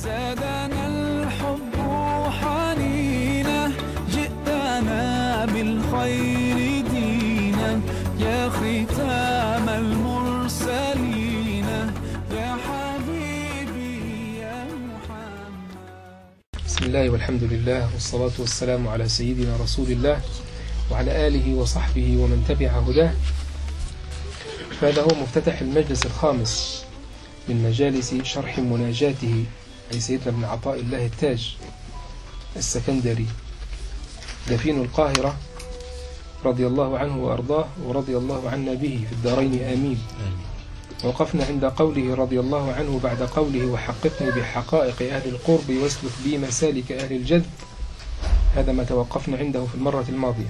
زادنا الحب حنينا جئتنا بالخير دينا يا ختام المرسلين يا حبيبي يا محمد. بسم الله والحمد لله والصلاة والسلام على سيدنا رسول الله وعلى آله وصحبه ومن تبع هداه. فهذا هو مفتتح المجلس الخامس من مجالس شرح مناجاته أي سيدنا ابن عطاء الله التاج السكندري دفين القاهرة رضي الله عنه وأرضاه ورضي الله عنا به في الدارين آمين. وقفنا عند قوله رضي الله عنه بعد قوله وحققني بحقائق أهل القرب واسلك بي مسالك أهل الجد. هذا ما توقفنا عنده في المرة الماضية.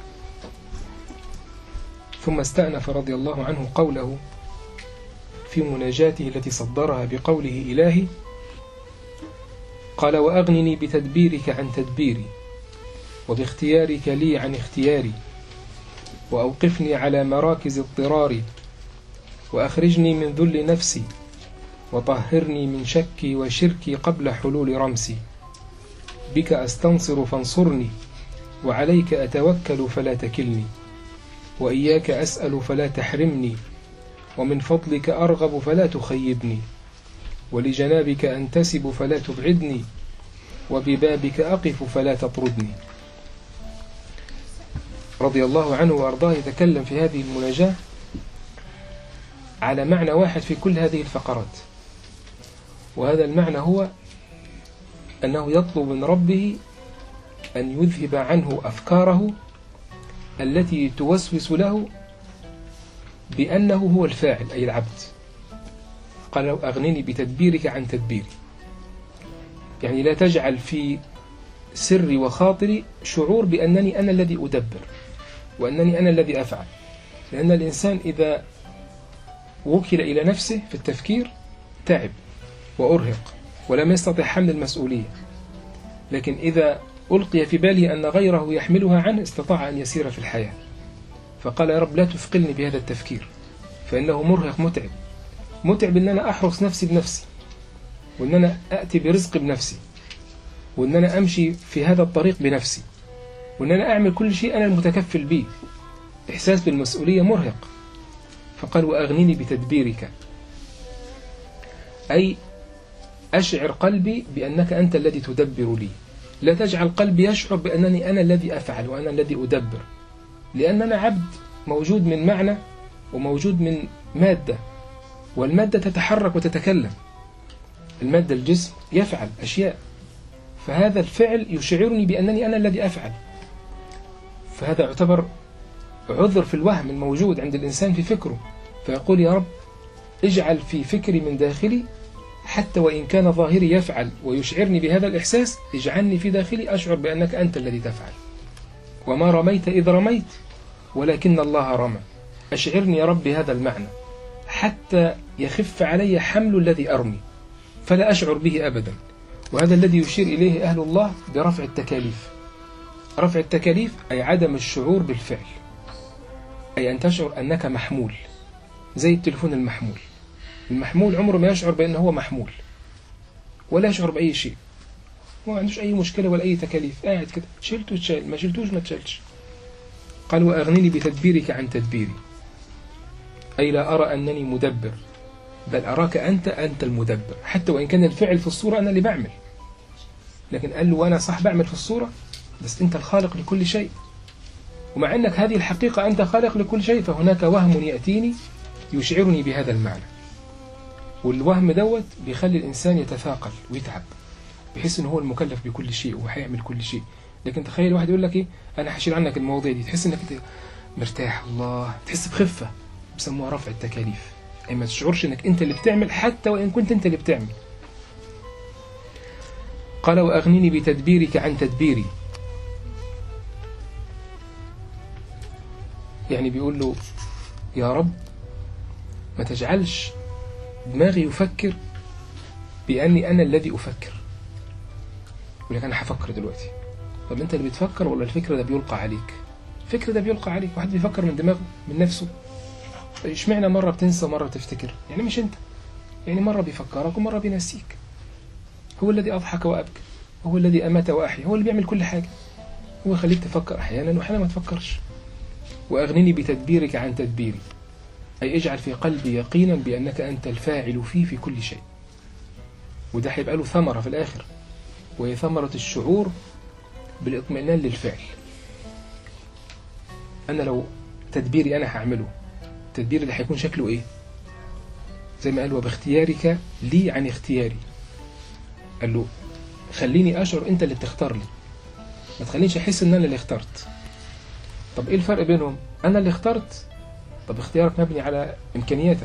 ثم استأنف رضي الله عنه قوله في مناجاته التي صدرها بقوله إلهي قال وأغنني بتدبيرك عن تدبيري وباختيارك لي عن اختياري وأوقفني على مراكز اضطراري وأخرجني من ذل نفسي وطهرني من شكي وشركي قبل حلول رمسي. بك أستنصر فانصرني وعليك أتوكل فلا تكلني وإياك أسأل فلا تحرمني ومن فضلك أرغب فلا تخيبني ولجنابك أنتسب فلا تبعدني وببابك أقف فلا تطردني. رضي الله عنه وأرضاه يتكلم في هذه المناجاة على معنى واحد في كل هذه الفقرات، وهذا المعنى هو أنه يطلب من ربه أن يذهب عنه أفكاره التي توسوس له بأنه هو الفاعل أي العبد. قال له أغنني بتدبيرك عن تدبيري، يعني لا تجعل في سري وخاطري شعور بأنني أنا الذي أدبر وأنني أنا الذي أفعل، لأن الإنسان إذا وكل إلى نفسه في التفكير تعب وأرهق ولم يستطع حمل المسؤولية، لكن إذا ألقي في باله أن غيره يحملها عنه استطاع أن يسير في الحياة. فقال يا رب لا تثقلني بهذا التفكير فإنه مرهق متعب أن أنا أحرس نفسي بنفسي وأن أنا أأتي برزق بنفسي وأن أنا أمشي في هذا الطريق بنفسي وأن أنا أعمل كل شيء أنا المتكفل به. إحساس بالمسؤولية مرهق. فقال وأغنيني بتدبيرك أي أشعر قلبي بأنك أنت الذي تدبر لي، لا تجعل قلبي يشعر بأنني أنا الذي أفعل وأنا الذي أدبر، لأن أنا عبد موجود من معنى وموجود من مادة، والمادة تتحرك وتتكلم. المادة الجسم يفعل أشياء، فهذا الفعل يشعرني بأنني أنا الذي أفعل، فهذا يعتبر عذر في الوهم الموجود عند الإنسان في فكره. فيقول يا رب اجعل في فكري من داخلي حتى وإن كان ظاهري يفعل ويشعرني بهذا الإحساس، اجعلني في داخلي أشعر بأنك أنت الذي تفعل. وما رميت إذ رميت ولكن الله رمى. أشعرني يا رب بهذا المعنى حتى يخف علي حمل الذي أرمي فلا أشعر به أبدا. وهذا الذي يشير إليه أهل الله برفع التكاليف. رفع التكاليف أي عدم الشعور بالفعل، أي أن تشعر أنك محمول، زي التلفون المحمول. المحمول عمره ما يشعر بأنه هو محمول ولا يشعر بأي شيء، ما عندوش أي مشكلة ولا أي تكاليف، قاعد كده شلت وتشال، ما شلتوش ما تشالش. قال وأغنني بتدبيرك عن تدبيري أي لا أرى أنني مدبر بل أراك أنت المدبر، حتى وإن كان الفعل في الصورة أنا اللي بعمل، لكن قال له وأنا صح بعمل في الصورة بس أنت الخالق لكل شيء. ومع أنك هذه الحقيقة أنت خالق لكل شيء، فهناك وهم يأتيني يشعرني بهذا المعنى، والوهم دوت بيخلي الإنسان يتثاقل ويتعب، بحيث أنه هو المكلف بكل شيء وهيعمل كل شيء. لكن تخيل واحد يقول لك إيه أنا هشيل عنك المواضيع دي، تحس أنك مرتاح، الله تحس بخفة، بسموها رفع التكاليف، أي ما تشعرش أنك أنت اللي بتعمل حتى وإن كنت أنت اللي بتعمل. قال وأغنني بتدبيرك عن تدبيري، يعني بيقول له يا رب ما تجعلش دماغي يفكر بأني أنا الذي أفكر. يقول لك أنا هفكر دلوقتي، طب أنت اللي بتفكر ولا الفكر ده بيلقى عليك؟ الفكر ده بيلقى عليك، واحد بيفكر من دماغه من نفسه. اشمعنى مرة بتنسى ومرة بتفتكر؟ يعني مش أنت، يعني مرة بيفكرك ومرة بينسيك. هو الذي أضحك وأبكى، هو الذي أمات وأحيا، هو اللي بيعمل كل حاجة. هو يخليك تفكر أحيانا وأحيانا ما تفكرش. وأغنني بتدبيرك عن تدبيري، أي اجعل في قلبي يقينا بأنك أنت الفاعل فيه في كل شيء. وده هيبقى له ثمرة في الآخر، وهي ثمرة الشعور بالاطمئنان للفعل. أنا لو تدبيري أنا هعمله، تدبيري ده هيكون شكله إيه؟ زي ما قال وباختيارك لي عن اختياري. قال له خليني أشعر أنت اللي بتختار لي، ما تخلينيش أحس إن أنا اللي اخترت. طب إيه الفرق بينهم؟ أنا اللي اخترت، طب اختيارك مبني على إمكانياتك.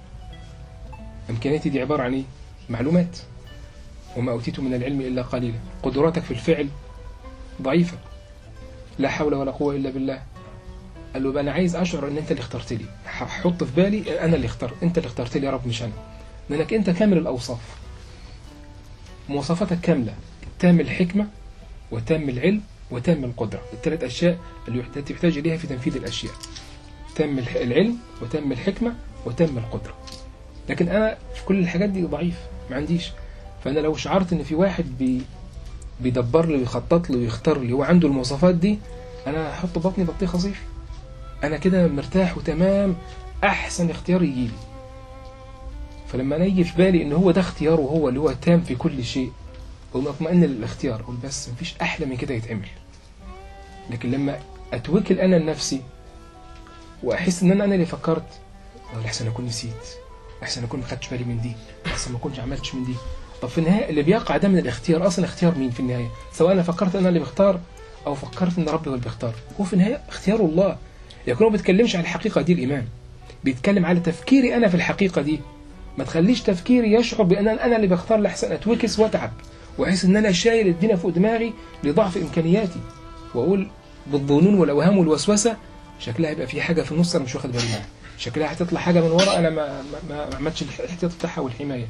إمكانياتي دي عبارة عن إيه؟ معلومات. وما أوتيت من العلم إلا قليلا. قدراتك في الفعل ضعيفة، لا حول ولا قوة إلا بالله. قال له بقى أنا عايز أشعر إن أنت اللي اخترت لي، هحط في بالي أنا اللي اخترت، أنت اللي اخترت لي يا رب مش أنا، لأنك أنت كامل الأوصاف، مواصفاتك كاملة، تام الحكمة وتام العلم وتام القدرة. الثلاث أشياء اللي تحتاج إليها في تنفيذ الأشياء، تام العلم وتام الحكمة وتام القدرة. لكن أنا في كل الحاجات دي ضعيف، ما عنديش. فأنا لو شعرت إن في واحد بيدبر لي ويخطط لي ويختار لي وعنده المواصفات دي، أنا هحط بطني بطيخ صيف، أنا كده مرتاح وتمام، أحسن اختيار يجيلي. فلما أنا يجي في بالي إن هو ده اختياره، هو اللي هو تام في كل شيء، ومطمئن للاختيار، أقول بس مفيش أحلى من كده يتعمل. لكن لما أتوكل أنا لنفسي وأحس إن أنا اللي فكرت، أحسن أكون نسيت، أحسن أكون ما خدتش بالي من دي، أحسن ما كنتش عملتش من دي. طب في النهاية اللي بيقع ده من الاختيار، أصلا اختيار مين في النهاية؟ سواء أنا فكرت أنا اللي بختار أو فكرت إن ربي هو اللي بيختار، هو في النهاية اختيار الله. لكن هو ما بيتكلمش على الحقيقة دي الإمام، بيتكلم على تفكيري أنا في الحقيقة دي. ما تخليش تفكيري يشعر بأن أنا اللي بختار، لحسن أتوكس وأتعب وأحس إن أنا شايل الدنيا فوق دماغي لضعف إمكانياتي، وأقول بالظنون والأوهام والوسوسة شكلها يبقى في حاجة في النص أنا مش واخد بالي منها، شكلها هتطلع حاجة من ورا أنا ما عملتش الاحتياط بتاعها والحماية.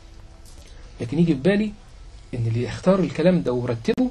لكن يجي في بالي إن اللي يختار الكلام ده ورتبه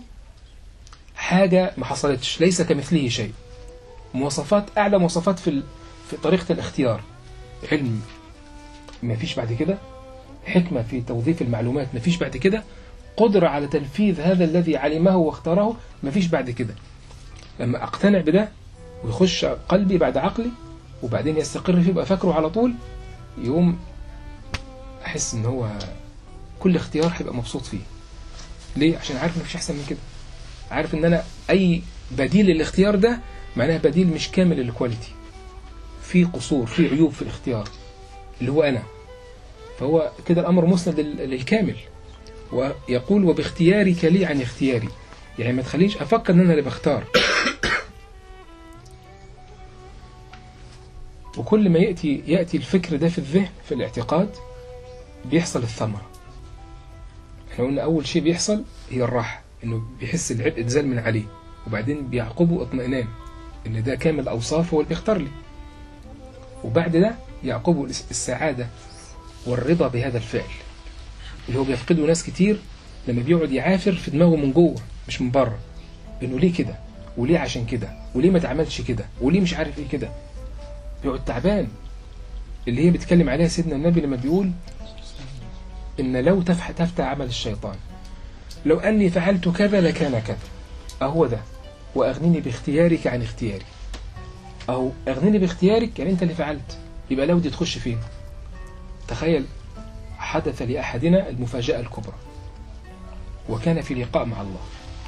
حاجة ما حصلتش، ليس كمثله شيء، مواصفات أعلى مواصفات في طريقة الاختيار، علم ما فيش بعد كده، حكمة في توظيف المعلومات ما فيش بعد كده، قدرة على تنفيذ هذا الذي علمه واختاره ما فيش بعد كده. لما أقتنع بده ويخش قلبي بعد عقلي وبعدين يستقر فيه بقى فاكره على طول، يوم أحس إن هو كل اختيار هيبقى مبسوط فيه. ليه؟ عشان عارف إن مفيش أحسن من كده، عارف إن أنا أي بديل للاختيار ده معناه بديل مش كامل الكواليتي، في قصور، في عيوب في الاختيار اللي هو أنا. فهو كده الأمر مسند للكامل. ويقول وباختيارك لي عن اختياري، يعني ما تخليش أفكر إن أنا اللي بختار. وكل ما يأتي الفكر ده في الذهن في الاعتقاد بيحصل الثمرة. احنا قلنا أول شيء بيحصل هي الراحة، إنه بيحس العبء اتزال من عليه، وبعدين بيعقبه اطمئنان إن ده كامل أوصاف هو اللي بيختار لي، وبعد ده يعقبه السعادة والرضا بهذا الفعل اللي هو بيفقده ناس كتير لما بيقعد يعافر في دماغه من جوه مش من بره، إنه ليه كده وليه عشان كده وليه ما تعملش كده وليه مش عارف إيه كده، بيقعد تعبان. اللي هي بيتكلم عليها سيدنا النبي لما بيقول إن لو تفتح عمل الشيطان، لو أني فعلت كذا لكان كذا، أهو ده. وأغنني باختيارك عن اختياري، أو أغنني باختيارك يعني أنت اللي فعلت، يبقى لو دي تخش فين؟ تخيل حدث لأحدنا المفاجأة الكبرى، وكان في لقاء مع الله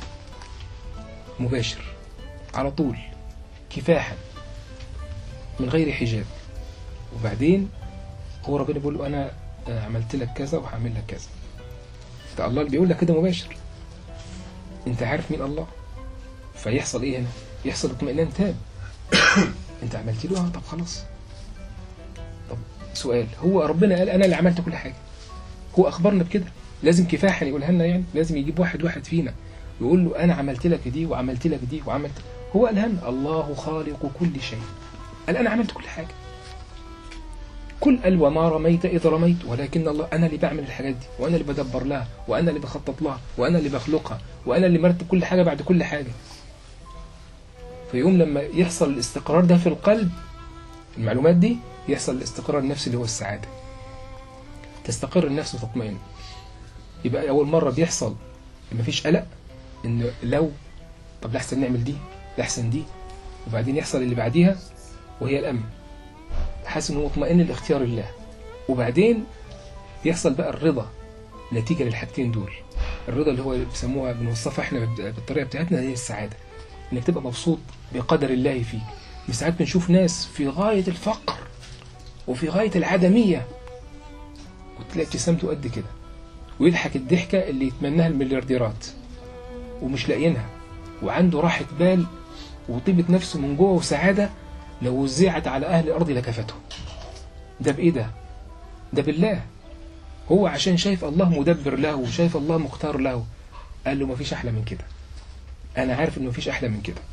مباشر على طول كفاحا من غير حجاب، وبعدين هو ربنا بيقول له أنا عملت لك كذا وهعمل لك كذا. ده الله اللي بيقول لك كده مباشر، انت عارف مين الله. فيحصل ايه هنا؟ يحصل اطمئنان تام. انت عملت له طب خلاص. طب سؤال، هو ربنا قال انا اللي عملت كل حاجة، هو اخبرنا بكده، لازم كفاحا يقولها لنا، يعني لازم يجيب واحد فينا ويقول له انا عملت لك دي وعملت لك دي وعملت. هو قالها لنا الله خالق كل شيء، قال انا عملت كل حاجة. كل قال وما رميت إذ رميت ولكن الله، أنا اللي بعمل الحاجات دي، وأنا اللي بدبر لها، وأنا اللي بخطط لها، وأنا اللي بخلقها، وأنا اللي مرتب كل حاجة بعد كل حاجة. في يوم لما يحصل الاستقرار ده في القلب، المعلومات دي، يحصل الاستقرار النفسي اللي هو السعادة. تستقر النفس وتطمئن. يبقى أول مرة بيحصل مفيش قلق، إنه لو طب لحسن نعمل دي لحسن دي، وبعدين يحصل اللي بعديها وهي الأمن، حاسس إنه مطمئن لاختيار الله. وبعدين يحصل بقى الرضا نتيجة للحاجتين دول. الرضا اللي هو بيسموها بنوصفها احنا بالطريقة بتاعتنا هي السعادة، انك تبقى مبسوط بقدر الله فيك. ساعات بنشوف ناس في غاية الفقر وفي غاية العدمية وتلاقي ابتسامته قد كده، ويضحك الضحكة اللي يتمناها المليارديرات ومش لاقيينها، وعنده راحة بال وطيبة نفسه من جوه وسعادة لو وزعت على أهل الأرض لكفته. ده بإيه ده؟ ده بالله. هو عشان شايف الله مدبر له وشايف الله مختار له، قال له مفيش أحلى من كده، أنا عارف إنه مفيش أحلى من كده.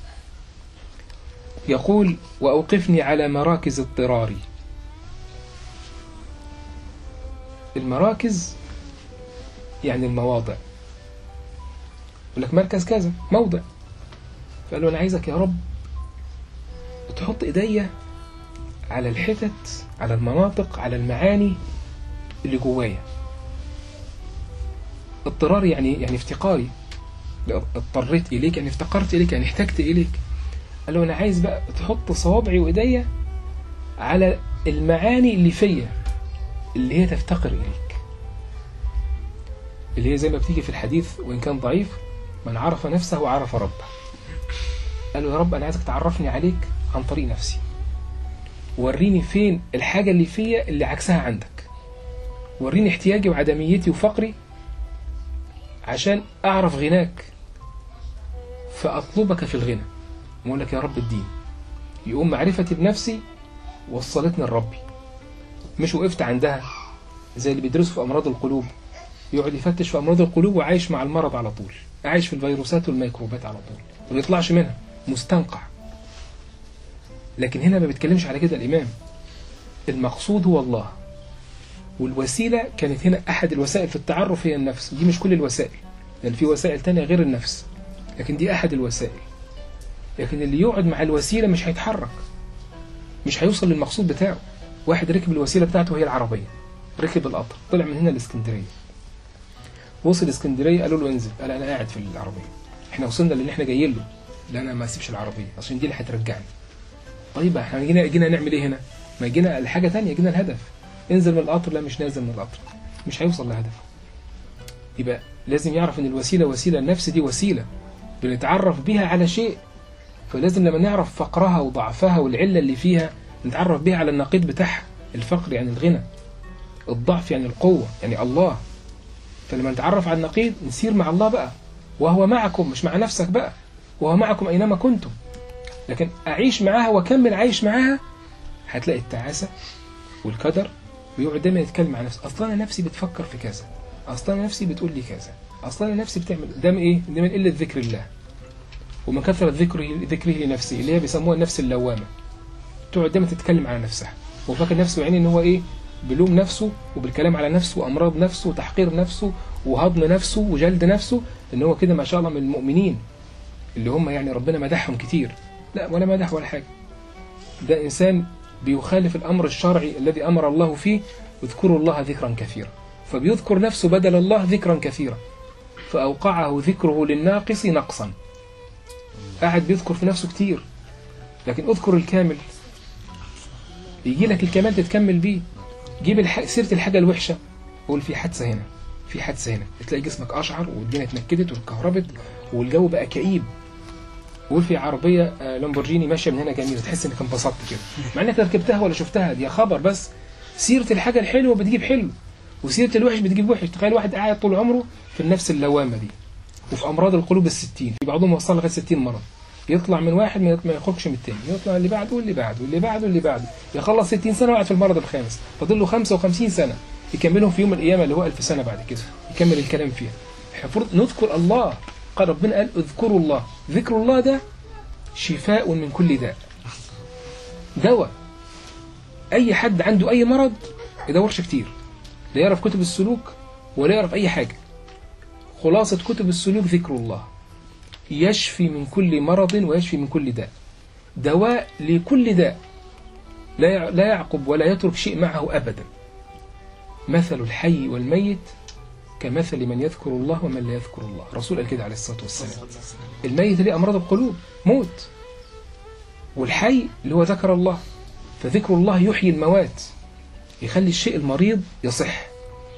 يقول وأوقفني على مراكز اضطراري. المراكز يعني المواضع، يقول لك مركز كذا موضع، فقال له أنا عايزك يا رب تحط إيديا على الحتت، على المناطق، على المعاني اللي جوايا. اضطراري يعني افتقاري، اضطريت إليك يعني افتقرت إليك يعني احتجت إليك. قال له أنا عايز بقى تحط صوابعي وإيديا على المعاني اللي فيا اللي هي تفتقر إليك، اللي هي زي ما بتيجي في الحديث وإن كان ضعيف، من عرف نفسه وعرف ربه. قال له يا رب أنا عايزك تعرفني عليك عن طريق نفسي، وريني فين الحاجة اللي فيا اللي عكسها عندك، وريني احتياجي وعدميتي وفقري عشان أعرف غناك فأطلبك في الغنى. وأقول لك يا رب الدين، يقوم معرفتي بنفسي وصلتني لربي، مش وقفت عندها زي اللي بيدرسوا في أمراض القلوب، يقعد يفتش في أمراض القلوب وعايش مع المرض على طول، عايش في الفيروسات والميكروبات على طول وما يطلعش منها، مستنقع. لكن هنا ما بيتكلمش على كده الإمام. المقصود هو الله، والوسيلة كانت هنا أحد الوسائل في التعرف هي النفس. دي مش كل الوسائل، لأن في وسائل تانية غير النفس، لكن دي أحد الوسائل. لكن اللي يقعد مع الوسيلة مش هيتحرك، مش هيوصل للمقصود بتاعه. واحد ركب الوسيلة بتاعته هي العربية، ركب القطر، طلع من هنا الإسكندرية، وصل الإسكندرية قالوا له انزل، قال أنا قاعد في العربية، احنا وصلنا اللي احنا جايين له، لا أنا ما أسيبش العربية عشان دي اللي هترجعني. طيب احنا جينا نعمل ايه هنا؟ ما جينا الحاجة تانية، جينا الهدف. انزل من القطر، لا مش نازل من القطر، مش هيوصل لهدفه. يبقى لازم يعرف ان الوسيلة وسيلة، النفس دي وسيلة بنتعرف بيها على شيء، فلازم لما نعرف فقرها وضعفها والعلة اللي فيها نتعرف بيها على النقيض بتاعها. الفقر يعني الغنى، الضعف يعني القوة يعني الله. فلما نتعرف على النقيض نسير مع الله بقى، وهو معكم، مش مع نفسك بقى، وهو معكم أينما كنتم. لكن أعيش معاها وأكمل عايش معاها، هتلاقي التعاسة والكدر، ويقعد دايما يتكلم مع نفسه، أصلا أنا نفسي بتفكر في كذا، أصلا أنا نفسي بتقول لي كذا، أصلا أنا نفسي بتعمل ده. من إيه؟ ده من قلة ذكر الله ومن كثرة ذكره لنفسه، اللي هي بيسموها النفس اللوامة. تقعد دايما تتكلم على نفسها وفاكر نفسه يعني إن هو إيه، بلوم نفسه وبالكلام على نفسه وأمراض نفسه وتحقير نفسه وهضم نفسه وجلد نفسه، إن هو كده ما شاء الله من المؤمنين اللي هم يعني ربنا مدحهم كتير. لا، ولا مدح ولا حاجة. ده إنسان بيخالف الأمر الشرعي الذي أمر الله فيه، واذكروا الله ذكرا كثيرا، فبيذكر نفسه بدل الله ذكرا كثيرا، فأوقعه ذكره للناقص نقصا. قاعد بيذكر في نفسه كتير، لكن اذكر الكامل يجي لك الكمال تتكمل بيه. جيب سيرة الحاجة الوحشة، قول في حادثة هنا، في حادثة هنا، تلاقي جسمك أشعر والدنيا اتنكدت والكهربت والجو بقى كئيب. قول في عربية لامبورجيني ماشية من هنا جميلة، تحس انك انبسطت كده مع انك ركبتها ولا شفتها، دي خبر بس. سيرة الحاجة الحلوة بتجيب حلو، وسيرة الوحش بتجيب وحش. تخيل واحد قاعد طول عمره في النفس اللوامة دي، وفي أمراض القلوب 60، في بعضهم وصل لغاية 60 مرض، يطلع من واحد ما يخرجش من التاني، يطلع اللي بعده واللي بعده واللي بعده واللي بعده، يخلص 60 سنة وقعد في المرض الخامس، فاضل له 55 سنة يكملهم في يوم القيامة اللي هو 1000 سنة بعد كده، يكمل الكلام فيها. المفروض نذكر الله. قال ربنا قال اذكروا الله. ذكر الله ده شفاء من كل داء، دواء. أي حد عنده أي مرض يدورش كتير، لا يعرف كتب السلوك ولا يعرف أي حاجة. خلاصة كتب السلوك ذكر الله، يشفي من كل مرض ويشفي من كل داء، دواء لكل داء، لا يعقب ولا يترك شيء معه أبدا. مثل الحي والميت كمثل من يذكر الله ومن لا يذكر الله. الرسول قال كده عليه الصلاة والسلام. الميت ليه أمراض القلوب، موت، والحي اللي هو ذكر الله. فذكر الله يحيي الموات، يخلي الشيء المريض يصح.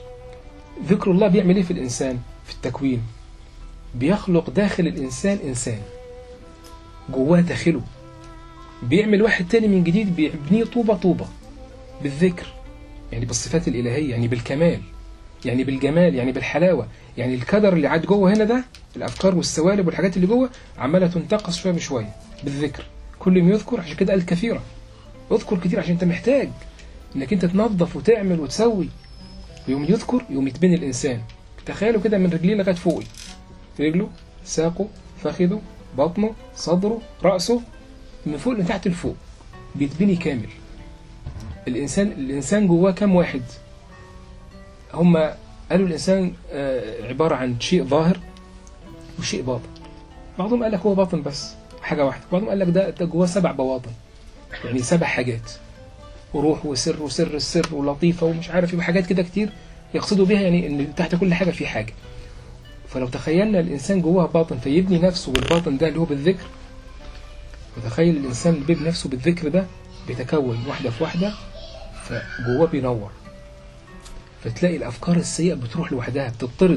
ذكر الله بيعمل ايه في الإنسان؟ في التكوين بيخلق داخل الإنسان إنسان جواه داخله، بيعمل واحد تاني من جديد، بيبنيه طوبة طوبة بالذكر، يعني بالصفات الإلهية، يعني بالكمال، يعني بالجمال، يعني بالحلاوة. يعني الكدر اللي عاد جوه هنا ده، الأفكار والسوالب والحاجات اللي جوه عمالة تنتقص شوية بشوية بالذكر. كل يوم يذكر، عشان كده قال كثيرة، اذكر كتير عشان انت محتاج انك انت تنظف وتعمل وتسوي. يوم يذكر يوم يتبني الإنسان. تخيلوا كده من رجليه لغاية فوقي، رجله، ساقه، فخذه، بطنه، صدره، رأسه، من فوق لتحت لفوق بيتبني كامل. الإنسان جواه كم واحد؟ هم قالوا الإنسان عبارة عن شيء ظاهر وشيء باطن. بعضهم قال لك هو باطن بس حاجة واحدة، بعضهم قال لك ده جواه 7 بواطن، يعني 7 حاجات، وروح وسر وسر السر ولطيفة ومش عارف ايه، وحاجات كده كتير يقصدوا بيها يعني ان تحت كل حاجة في حاجة. فلو تخيلنا الإنسان جواه باطن فيبني نفسه بالباطن ده اللي هو بالذكر، وتخيل الإنسان اللي بيبني نفسه بالذكر ده بيتكون واحدة في واحدة، فجواه بينور. فتلاقي الأفكار السيئة بتروح لوحدها،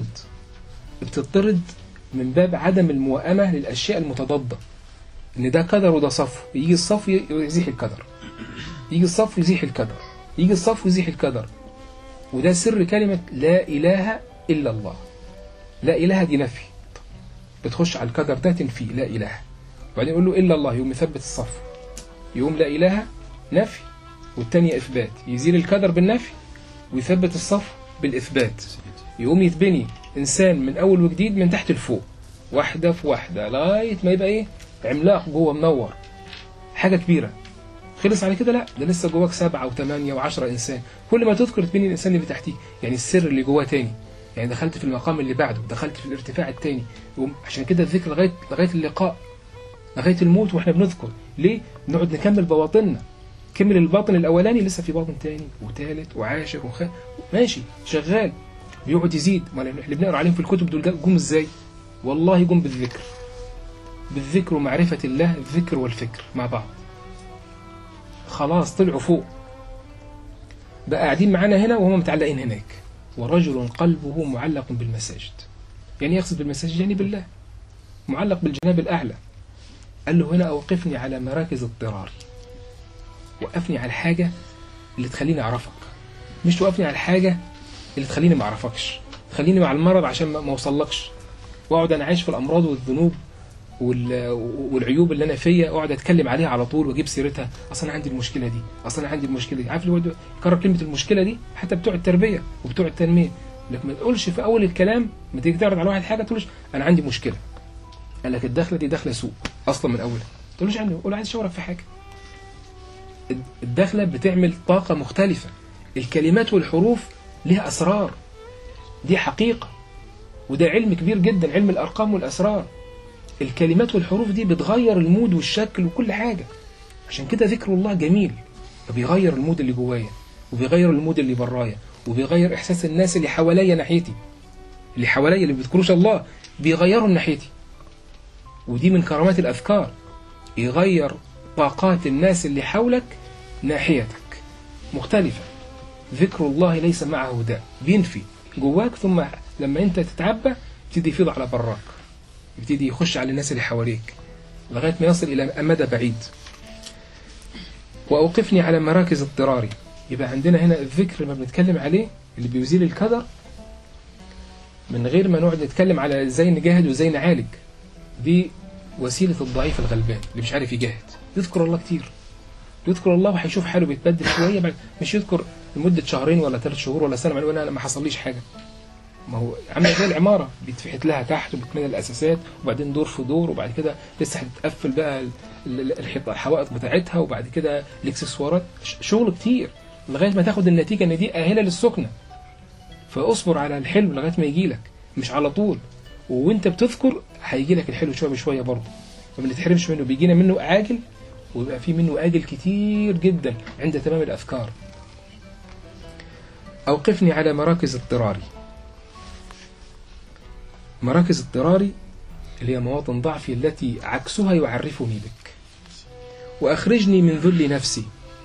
بتطرد من باب عدم الموائمة للأشياء المتضادة، إن ده قدر وده صف. يجي الصف يزيح القدر، يجي الصف يزيح القدر، يجي الصف يزيح القدر. وده سر كلمة لا إله إلا الله. لا إله دي نفي، بتخش على القدر ده تنفي لا إله، وبعدين يقول له إلا الله، يوم يثبت الصف. يوم لا إله نفي والتانية إثبات، يزيل القدر بالنفي ويثبت الصف بالإثبات. يقوم يتبني إنسان من أول وجديد من تحت لفوق، واحدة في واحدة، لغاية ما يبقى إيه؟ عملاق جوه منور، حاجة كبيرة. خلص على كده؟ لا، ده لسه جواك 7 و8 و10 إنسان. كل ما تذكر تبني الإنسان اللي تحتيه، يعني السر اللي جواه تاني، يعني دخلت في المقام اللي بعده، دخلت في الارتفاع التاني. عشان كده الذكر لغاية اللقاء، لغاية الموت واحنا بنذكر. ليه؟ نقعد نكمل بواطننا. كمل الباطن الأولاني، لسه في باطن تاني وثالث وعاشر ماشي شغال، بيقعد يزيد. ما اللي بنقرأ عليهم في الكتب دول جم ازاي؟ والله جم بالذكر ومعرفة الله، الذكر والفكر مع بعض. خلاص طلعوا فوق، بقى قاعدين معانا هنا وهم متعلقين هناك. ورجل قلبه معلق بالمساجد، يعني يقصد بالمساجد يعني بالله، معلق بالجناب الأعلى. قال له هنا أوقفني على مراكز اضطراري، وقفني على الحاجة اللي تخليني أعرفك، مش توقفني على الحاجة اللي تخليني ما أعرفكش، تخليني مع المرض عشان ما أوصلكش، وأقعد أنا عايش في الأمراض والذنوب والعيوب اللي أنا فيا، أقعد أتكلم عليها على طول وأجيب سيرتها. أصلا أنا عندي المشكلة دي، أصلا أنا عندي المشكلة دي. عارف اللي هو يكرر كلمة المشكلة دي، حتى بتوع التربية وبتوع التنمية، لكن ما تقولش في أول الكلام، ما تيجي تعرض على واحد حاجة تقولش أنا عندي مشكلة. قال لك الدخلة دي دخلة سوء أصلا من أولها، تقولش عندي، قول عايز أشاورك في حاجة. الدخلة بتعمل طاقة مختلفة. الكلمات والحروف لها أسرار، دي حقيقة، وده علم كبير جدا، علم الأرقام والأسرار. الكلمات والحروف دي بتغير المود والشكل وكل حاجة. عشان كده ذكر الله جميل، فبيغير المود اللي جوايا، وبيغير المود اللي برايا، وبيغير إحساس الناس اللي حواليا ناحيتي، اللي حواليا اللي بيذكروش الله بيغيرهم ناحيتي. ودي من كرامات الأذكار، يغير طاقات الناس اللي حولك ناحيتك مختلفة. ذكر الله ليس معه داء، بينفي جواك، ثم لما انت تتعبى يبتدي يفيض على براك، يبتدي يخش على الناس اللي حواليك لغاية ما يصل إلى مدى بعيد. وأوقفني على مراكز اضطراري. يبقى عندنا هنا الذكر لما بنتكلم عليه اللي بيزيل الكدر، من غير ما نقعد نتكلم على ازاي نجاهد وازاي نعالج. دي وسيلة الضعيف الغلبان اللي مش عارف يجاهد. يذكر الله كتير، يذكر الله وهيشوف حاله بيتبدل شوية، بعد مش يذكر لمدة 2 ولا 3 شهور ولا سنة ويقول أنا ما حصليش حاجة. ما هو عامل زي العمارة، بيتفحت لها تحت وبتملى الأساسات، وبعدين دور في دور، وبعد كده لسه هتتقفل بقى الحوائط بتاعتها، وبعد كده الاكسسوارات، شغل كتير لغاية ما تاخد النتيجة ان دي أهلة للسكنة. فاصبر على الحلو لغاية ما يجيلك، مش على طول. وانت بتذكر هيجيلك الحلو شوية بشوية برضه، ما بنتحرمش منه، بيجينا منه عاجل ويبقى في منه آجل كتير جدا عند تمام الأذكار. أوقفني على مراكز اضطراري. مراكز اضطراري اللي هي مواطن ضعفي التي عكسها يعرفني بك. وأخرجني من ذل نفسي.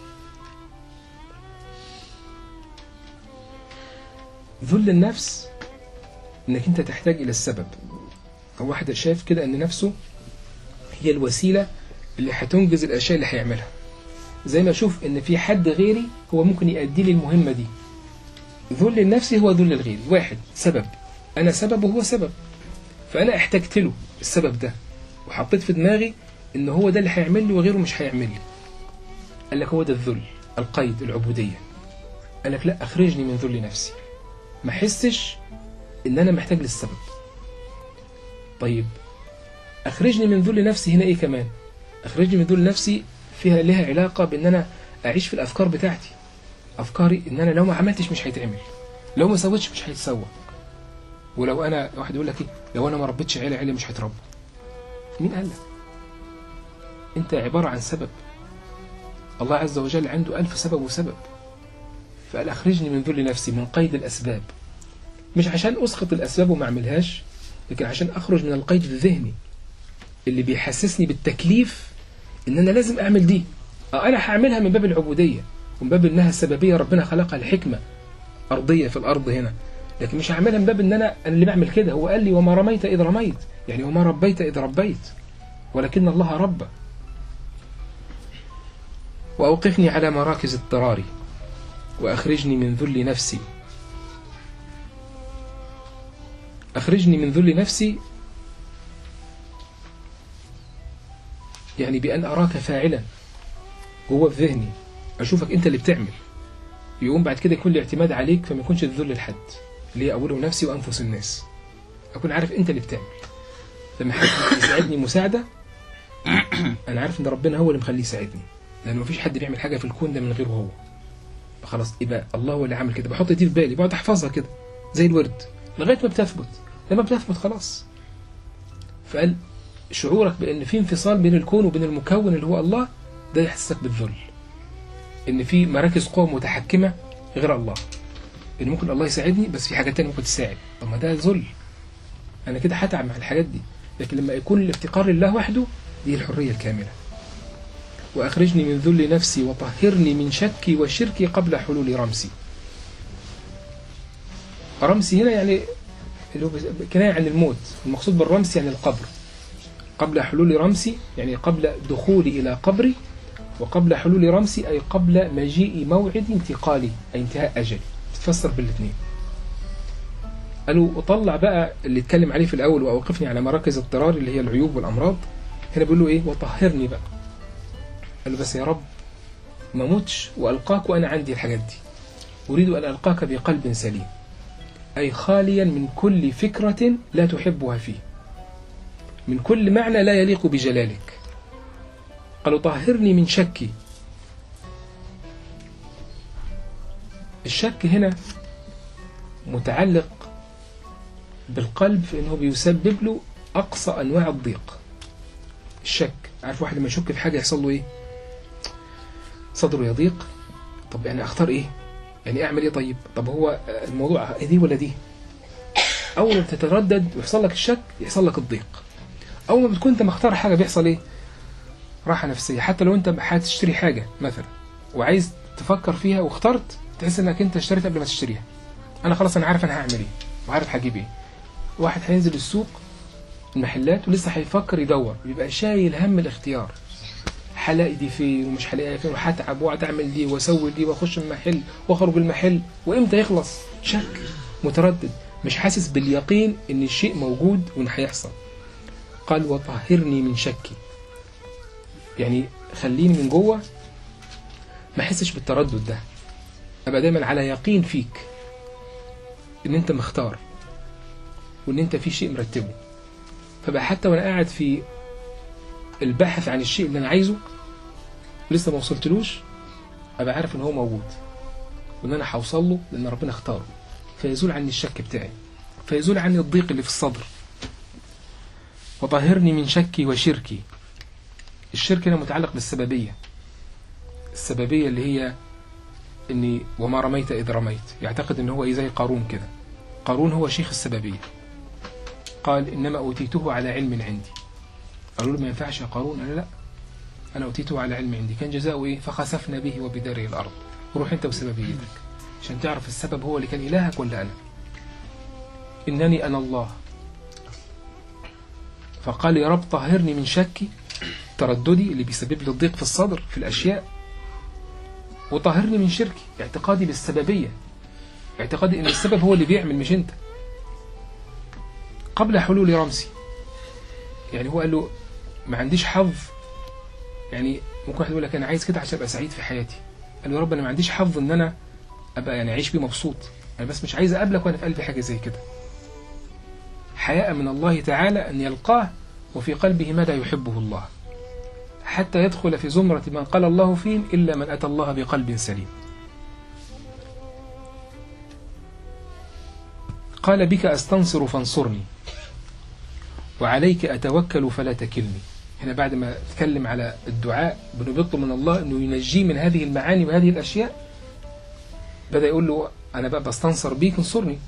ذل النفس انك انت تحتاج الى السبب. او واحد شايف كده ان نفسه هي الوسيلة اللي هتنجز الاشياء اللي هيعملها، زي ما اشوف ان في حد غيري هو ممكن يؤدي لي المهمة دي. ذل النفس هو ذل الغير. واحد سبب، انا سبب وهو سبب، فانا احتجت له السبب ده وحطيت في دماغي ان هو ده اللي هيعمل لي وغيره مش هيعمل لي. قال لك هو ده الذل، القيد، العبودية. قال لك لا، اخرجني من ذل نفسي، ما احسش ان انا محتاج للسبب. طيب اخرجني من ذل نفسي هنا ايه كمان؟ اخرجني من ذل نفسي فيها لها علاقة بان انا اعيش في الافكار بتاعتي. افكاري ان انا لو ما عملتش مش هيتعمل، لو ما سويتش مش هيتسوى. ولو انا، واحد يقول لك ايه، لو انا ما ربيتش عيلة مش هيتربى. مين قال لك؟ انت عبارة عن سبب. الله عز وجل عنده 1000 سبب وسبب. فقال اخرجني من ذل نفسي، من قيد الاسباب، مش عشان اسقط الاسباب وما اعملهاش، لكن عشان اخرج من القيد الذهني اللي بيحسسني بالتكليف ان انا لازم اعمل دي. انا هعملها من باب العبودية ومن باب انها السببية، ربنا خلقها الحكمة ارضية في الارض هنا، لكن مش هعملها من باب ان انا اللي بعمل كده. هو قال لي وما رميت اذ رميت، يعني وما ربيت اذ ربيت، ولكن الله ربى. واوقفني على مراكز اضطراري واخرجني من ذل نفسي. أخرجني من ذل نفسي يعني بأن أراك فاعلا جوه في ذهني، أشوفك أنت اللي بتعمل، يقوم بعد كده يكون الاعتماد عليك، فما يكونش الذل لحد اللي هي أوله نفسي وأنفس الناس. أكون عارف أنت اللي بتعمل. لما حد يساعدني مساعدة أنا عارف أن ربنا هو اللي مخليه يساعدني، لأنه مفيش حد بيعمل حاجة في الكون ده من غيره هو. خلاص يبقى الله هو اللي عامل كده. بحط دي في بالي، بقعد أحفظها كده زي الورد لغاية ما بتثبت. لما بتثبت خلاص. فقال شعورك بأن في انفصال بين الكون وبين المكون اللي هو الله، ده يحسسك بالذل. ان في مراكز قوة متحكمة غير الله، ان ممكن الله يساعدني بس في حاجات تانية ممكن تساعد. طب ما ده ذل، انا كده هتعب مع الحاجات دي. لكن لما يكون الافتقار لله وحده، دي الحرية الكاملة. وأخرجني من ذل نفسي وطهرني من شكي وشركي قبل حلول رمسي. رمسي هنا يعني كناية عن الموت، المقصود بالرمس يعني القبر. قبل حلول رمسي يعني قبل دخولي إلى قبري، وقبل حلول رمسي أي قبل مجيء موعد انتقالي أي انتهاء أجل. تتفسر بالاثنين. قالوا وطلع بقى اللي اتكلم عليه في الأول وأوقفني على مراكز اضطرار اللي هي العيوب والأمراض. هنا بيقول له إيه؟ وطهرني بقى. قال له بس يا رب ما موتش وألقاك وأنا عندي الحاجات دي. أريد أن ألقاك بقلب سليم، أي خاليا من كل فكرة لا تحبها فيه، من كل معنى لا يليق بجلالك. قالوا طهرني من شكي. الشك هنا متعلق بالقلب في أنه بيسبب له أقصى أنواع الضيق. الشك، عارف واحد لما يشك في حاجة يحصل له إيه؟ صدره يضيق. طب يعني أختار إيه؟ يعني أعمل إيه طيب؟ طب هو الموضوع دي ولا دي؟ أول ما تتردد ويحصل لك الشك يحصل لك الضيق. أول ما بتكون أنت مختار حاجة بيحصل إيه؟ راحة نفسية. حتى لو أنت هتشتري حاجة مثلا وعايز تفكر فيها واخترت، تحس إنك أنت اشتريت قبل ما تشتريها. أنا خلاص أنا عارف أنا هعمل إيه وعارف هجيب إيه. واحد هينزل السوق المحلات ولسه هيفكر يدور، بيبقى شايل هم الاختيار. هلاقي دي فين ومش هلاقيها فين، وهتعب وهتعمل دي واسوي دي واخش المحل واخرج المحل، وامتى يخلص؟ شك، متردد، مش حاسس باليقين ان الشيء موجود وان هيحصل. قال وطهرني من شكي، يعني خليني من جوه ما احسش بالتردد ده، ابقى دايما على يقين فيك ان انت مختار وان انت في شيء مرتبه. فبقى حتى وانا قاعد في البحث عن الشيء اللي انا عايزه لسه ما وصلتلوش، ابقى عارف ان هو موجود وان انا هوصل له لان ربنا اختاره، فيزول عني الشك بتاعي، فيزول عني الضيق اللي في الصدر. وطهرني من شكي وشركي. الشرك هنا متعلق بالسببية. السببية اللي هي اني وما رميت اذ رميت، يعتقد ان هو زي قارون كده. قارون هو شيخ السببية. قال إنما أوتيته على علم عندي. قالوا له ما ينفعش يا قارون، قال لا أنا أوتيته على علم عندي. كان جزاؤه إيه؟ فخسفنا به وبداره الأرض. روح أنت وسببيتك عشان تعرف السبب هو اللي كان إلهك ولا أنا. إنني أنا الله. فقال يا رب طهرني من شكي، ترددي اللي بيسبب لي الضيق في الصدر في الأشياء، وطهرني من شركي، اعتقادي بالسببية، اعتقادي إن السبب هو اللي بيعمل مش أنت. قبل حلول رمسي، يعني هو قال له ما عنديش حظ، يعني ممكن واحد يقول لك أنا عايز كده عشان أبقى سعيد في حياتي. قال له يا رب أنا ما عنديش حظ إن أنا أبقى يعني أعيش بيه مبسوط، أنا بس مش عايز أقابلك وأنا في قلبي حاجة زي كده. حياء من الله تعالى أن يلقاه وفي قلبه ما لا يحبه الله، حتى يدخل في زمرة من قال الله فيهم إلا من أتى الله بقلب سليم. قال بك أستنصر فانصرني وعليك أتوكل فلا تكلني. هنا بعد ما تكلم على الدعاء بنبطل من الله أنه ينجيه من هذه المعاني وهذه الأشياء، بدأ يقول له أنا بقى بستنصر بيك انصرني،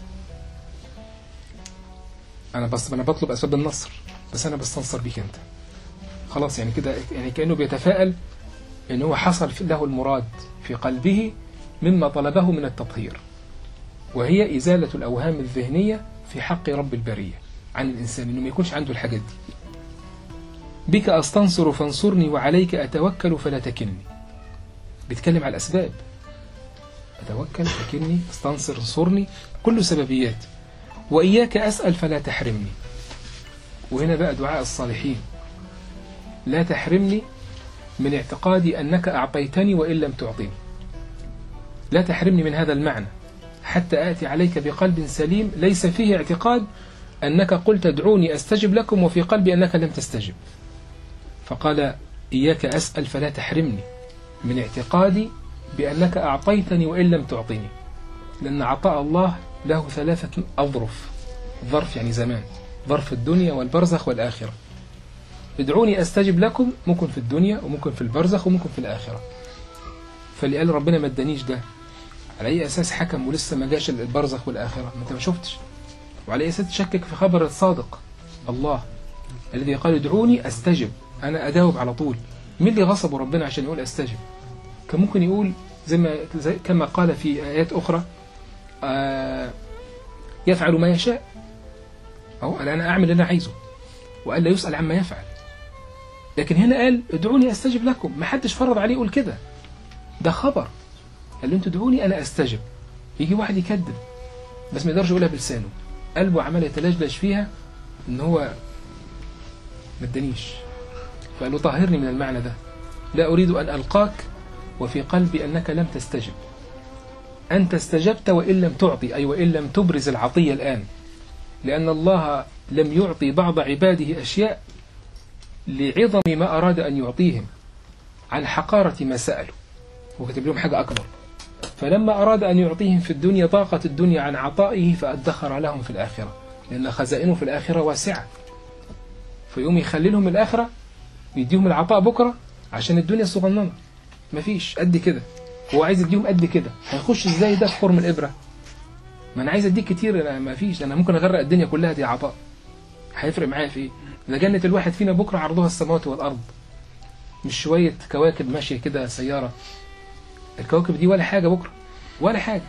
أنا بطلب أسباب النصر بس أنا بستنصر بيك أنت. خلاص يعني كده، يعني كأنه بيتفائل أنه هو حصل له المراد في قلبه مما طلبه من التطهير، وهي إزالة الأوهام الذهنية في حق رب البرية عن الإنسان، إنه ما يكونش عنده الحاجات دي. بك أستنصر فانصرني وعليك أتوكل فلا تكلني. بيتكلم على الأسباب، أتوكل، تكلني، استنصر، انصرني، كله سببيات. وإياك أسأل فلا تحرمني. وهنا بقى دعاء الصالحين، لا تحرمني من اعتقادي أنك أعطيتني وإن لم تعطيني. لا تحرمني من هذا المعنى حتى آتي عليك بقلب سليم ليس فيه اعتقاد أنك قلت ادعوني أستجب لكم وفي قلبي أنك لم تستجب. فقال إياك أسأل فلا تحرمني من اعتقادي بأنك أعطيتني وإن لم تعطيني، لأن عطاء الله له 3 أظرف. ظرف يعني زمان، ظرف الدنيا والبرزخ والآخرة. ادعوني أستجب لكم ممكن في الدنيا وممكن في البرزخ وممكن في الآخرة. فاللي قال ربنا ما ادانيش ده على أي أساس حكم ولسه ما جاش البرزخ والآخرة؟ ما أنت ما شفتش. وعلى أي أساس تشكك في خبر الصادق الله الذي قال ادعوني أستجب؟ أنا أجاوب على طول. مين اللي غصبه ربنا عشان يقول أستجب؟ كان ممكن يقول كما قال في آيات أخرى يفعل ما يشاء، أو قال أنا أعمل اللي أنا عايزه وقال لا يسأل عما يفعل. لكن هنا قال ادعوني أستجب لكم، ما حدش فرض عليه يقول كده، ده خبر. قال له انتوا ادعوني أنا أستجب. يجي واحد يكذب بس ما يقدرش يقولها بلسانه، قلبه عمال يتلجلج فيها ان هو ما ادانيش. فقال له طهرني من المعنى ده، لا أريد أن ألقاك وفي قلبي أنك لم تستجب. أنت استجبت وإن لم تعطي، أي وإن لم تبرز العطية الآن، لأن الله لم يعطي بعض عباده أشياء لعظم ما أراد أن يعطيهم عن حقارة ما سألوا، وكتب لهم حاجة أكبر. فلما أراد أن يعطيهم في الدنيا ضاقت الدنيا عن عطائه فأدخر لهم في الآخرة، لأن خزائنه في الآخرة واسعة، فيقوم يخللهم الآخرة ويديهم العطاء بكرة عشان الدنيا صغننة مفيش قد كده. هو عايز يديهم قد كده، هيخش ازاي ده في خرم الإبرة؟ ما أنا عايز أديك كتير، أنا مفيش، أنا ممكن أغرق الدنيا كلها دي عطاء، هيفرق معايا في إيه؟ ده جنة الواحد فينا بكرة عرضها السماوات والأرض، مش شوية كواكب ماشية كده سيارة. الكواكب دي ولا حاجة بكرة، ولا حاجة.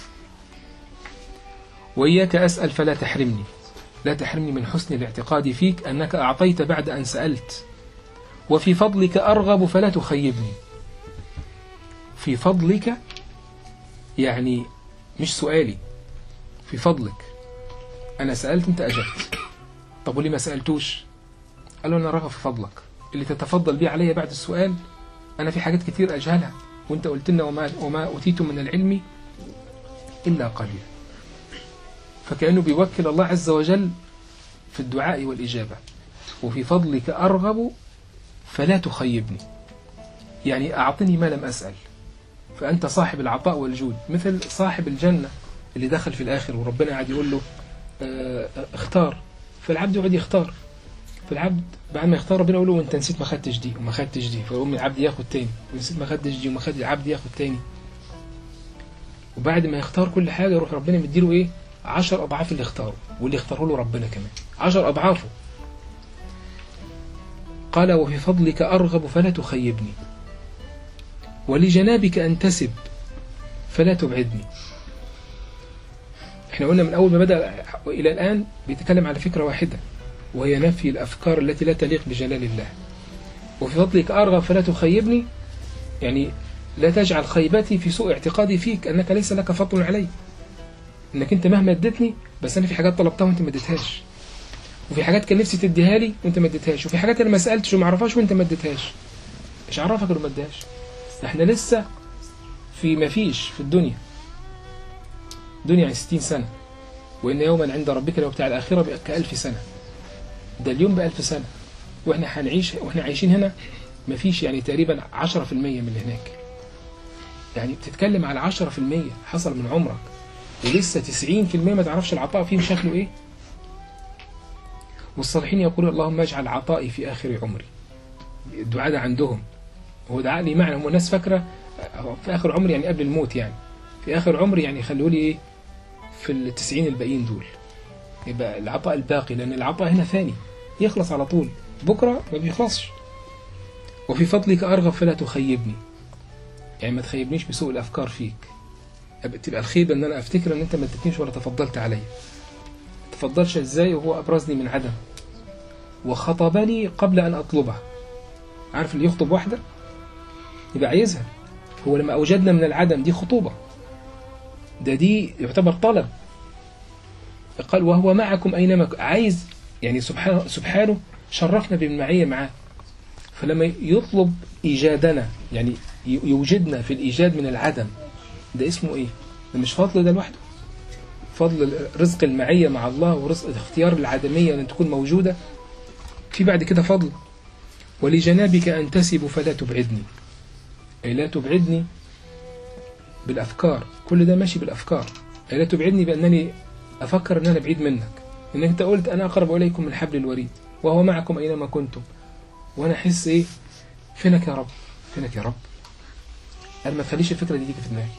وإياك أسأل فلا تحرمني، لا تحرمني من حسن الاعتقاد فيك أنك أعطيت بعد أن سألت، وفي فضلك أرغب فلا تخيبني. في فضلك يعني مش سؤالي، في فضلك. أنا سألت أنت أجبت، طب وليه ما سألتوش؟ قالوا أنا راغب في فضلك اللي تتفضل بيه علي بعد السؤال. أنا في حاجات كتير أجهلها وأنت قلت لنا وما أوتيتم من العلم إلا قليلا. فكأنه بيوكل الله عز وجل في الدعاء والإجابة. وفي فضلك أرغب فلا تخيبني، يعني أعطني ما لم أسأل، فأنت صاحب العطاء والجود، مثل صاحب الجنة اللي دخل في الآخر وربنا قاعد يقول له اختار، فالعبد يقعد يختار، فالعبد بعد ما يختار ربنا يقول له وانت نسيت ما خدتش دي وما خدتش دي، فيقوم العبد ياخد تاني، ونسيت ما خدتش دي وما خدتش، العبد ياخد تاني. وبعد ما يختار كل حاجة يروح ربنا مديله ايه؟ 10 أضعاف اللي اختاره، واللي اختاره له ربنا كمان 10 أضعافه. قال وفي فضلك أرغب فلا تخيبني، ولجنابك أنتسب فلا تبعدني. احنا قلنا من أول ما بدأ إلى الآن بيتكلم على فكرة واحدة، وهي نفي الأفكار التي لا تليق بجلال الله. وفي فضلك أرغب فلا تخيبني، يعني لا تجعل خيبتي في سوء اعتقادي فيك أنك ليس لك فضل علي، أنك أنت مهما اديتني بس أنا في حاجات طلبتها وأنت ما اديتهاش، وفي حاجات كان نفسي تديها لي وأنت ما اديتهاش، وفي حاجات أنا ما سألتش وما عرفهاش وأنت ما اديتهاش. مش عرفك ولا ما اديهاش؟ احنا لسه في ما فيش في الدنيا يعني 60 سنة، وإن يوما عند ربك لو بتاع الآخرة كألف سنة. ده اليوم بألف سنة، وإحنا هنعيش وإحنا عايشين هنا ما فيش يعني تقريبا 10% من اللي هناك. يعني بتتكلم على 10% حصل من عمرك، ولسه 90% ما تعرفش العطاء فيه شكله إيه. والصالحين يقولون اللهم اجعل عطائي في آخر عمري. الدعاء ده عندهم هو دعاء لي معنى. هم الناس فاكرة في آخر عمري يعني قبل الموت، يعني في آخر عمري يعني خلوا لي إيه في 90 الباقيين دول، يبقى العطاء الباقي، لأن العطاء هنا ثاني يخلص على طول، بكرة ما بيخلصش. وفي فضلك أرغب فلا تخيبني، يعني ما تخيبنيش بسوء الأفكار فيك. تبقى الخيبة أن أنا أفتكر أن أنت ما ادتنيش ولا تفضلت علي. تفضلش إزاي وهو أبرزني من عدم، وخطبني قبل أن أطلبه. عارف اللي يخطب واحدة يبقى عايزها، هو لما أوجدنا من العدم دي خطوبة، دي يعتبر طلب. قال وهو معكم أينما عايز، يعني سبحانه شرفنا بالمعية معاه. فلما يطلب إيجادنا، يعني يوجدنا في الإيجاد من العدم، ده اسمه إيه؟ ده مش فضل ده لوحده، فضل رزق المعية مع الله ورزق اختيار العدمية أن تكون موجودة. في بعد كده فضل ولجنابك أنتسب فلا تبعدني، أي لا تبعدني بالأفكار. كل ده ماشي بالأفكار، أي لا تبعدني بأنني أفكر أن أنا بعيد منك، إنك أنت قلت أنا أقرب إليكم من حبل الوريد وهو معكم أينما كنتم، وأنا أحس إيه فينك يا رب، فينك يا رب. أنا ما تخليش الفكرة دي تيجي في دماغي.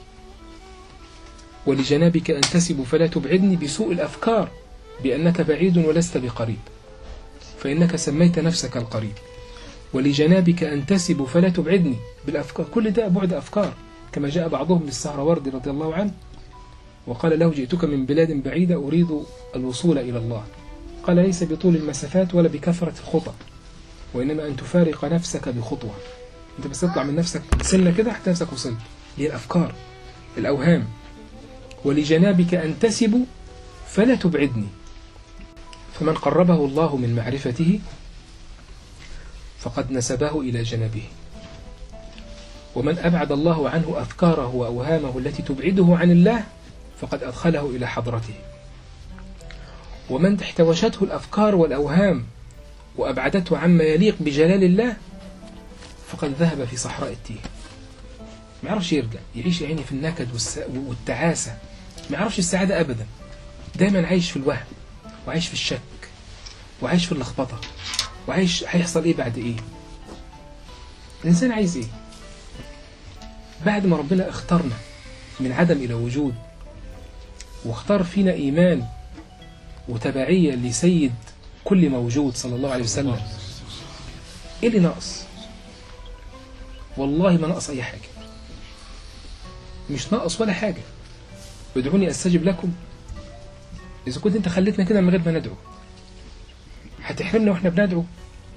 ولجنابك أنتسب فلا تبعدني بسوء الأفكار بأنك بعيد ولست بقريب، فإنك سميت نفسك القريب. ولجنابك أنتسب فلا تبعدني بالأفكار، كل ده بعد أفكار. كما جاء بعضهم للسهروردي رضي الله عنه وقال له جئتك من بلاد بعيدة أريد الوصول إلى الله، قال ليس بطول المسافات ولا بكثرة الخطى، وإنما أن تفارق نفسك بخطوة. أنت بس تطلع من نفسك سنة كده حتى نفسك وصلت. هي الأفكار الأوهام. ولجنابك أنتسب فلا تبعدني، فمن قربه الله من معرفته فقد نسبه إلى جنبه، ومن أبعد الله عنه أفكاره وأوهامه التي تبعده عن الله فقد أدخله إلى حضرته. ومن احتوشته الأفكار والأوهام وأبعدته عما يليق بجلال الله فقد ذهب في صحراء التيه، ما يعرفش يرجع، يعيش يعني في النكد والتعاسة، ما يعرفش السعادة أبدا، دايما عايش في الوهم وعايش في الشك وعايش في اللخبطة وعايش هيحصل إيه بعد إيه. الإنسان عايز إيه بعد ما ربنا اختارنا من عدم إلى وجود، واختار فينا إيمان وتبعية لسيد كل موجود صلى الله عليه وسلم؟ إيه اللي ناقص؟ والله ما ناقص أي حاجة، مش ناقص ولا حاجة. ادعوني أستجب لكم. إذا كنت أنت خليتنا كده من غير ما ندعو هتحرمنا وإحنا بندعو.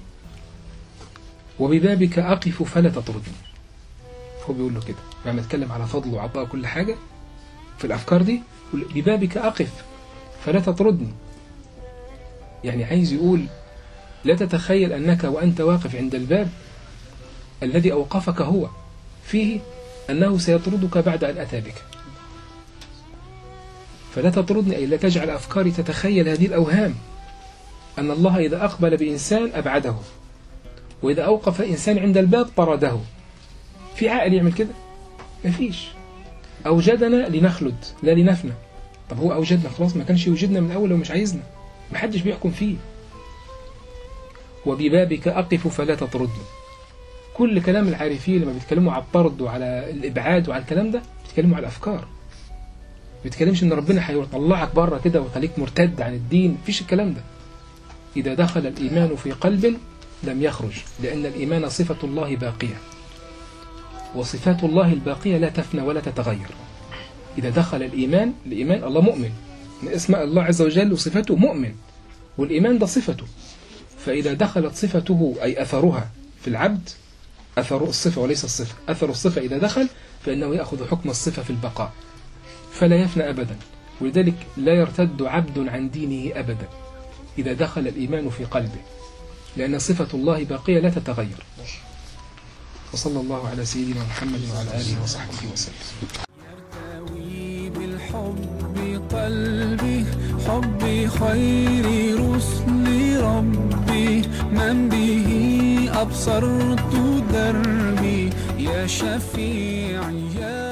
وببابك أقف فلا تطردني. هو بيقول له كده لما اتكلم على فضل وعطاء كل حاجة في الأفكار دي، ببابك أقف فلا تطردني. يعني عايز يقول لا تتخيل أنك وأنت واقف عند الباب الذي أوقفك هو فيه أنه سيطردك بعد أن أتى بك. فلا تطردني أي لا تجعل أفكاري تتخيل هذه الأوهام، أن الله إذا أقبل بإنسان أبعده، وإذا أوقف إنسان عند الباب طرده. في عقل يعمل كده؟ مفيش. أوجدنا لنخلد لا لنفنى. طب هو أوجدنا خلاص، ما كانش يوجدنا من الأول لو مش عايزنا، محدش بيحكم فيه. وببابك أقف فلا تطردني. كل كلام العارفين لما بيتكلموا على الطرد وعلى الإبعاد وعلى الكلام ده بيتكلموا على الأفكار، بيتكلمش ان ربنا هيطلعك بره كده ويخليك مرتد عن الدين، مفيش الكلام ده. إذا دخل الإيمان في قلب لم يخرج، لأن الإيمان صفة الله باقية، وصفات الله الباقية لا تفنى ولا تتغير. إذا دخل الإيمان الله مؤمن، من اسماء الله عز وجل وصفته مؤمن، والإيمان ده صفته. فإذا دخلت صفته أي أثرها في العبد، أثر الصفة وليس الصفة، أثر الصفة إذا دخل فإنه يأخذ حكم الصفة في البقاء فلا يفنى أبدا. ولذلك لا يرتد عبد عن دينه أبدا إذا دخل الإيمان في قلبه، لأن صفة الله باقية لا تتغير. وصلى الله على سيدنا محمد وعلى آله وصحبه وسلم. يرتوي بالحب قلبي، حب خير رسل ربي، من به أبصرت دربي، يا شفيعي يا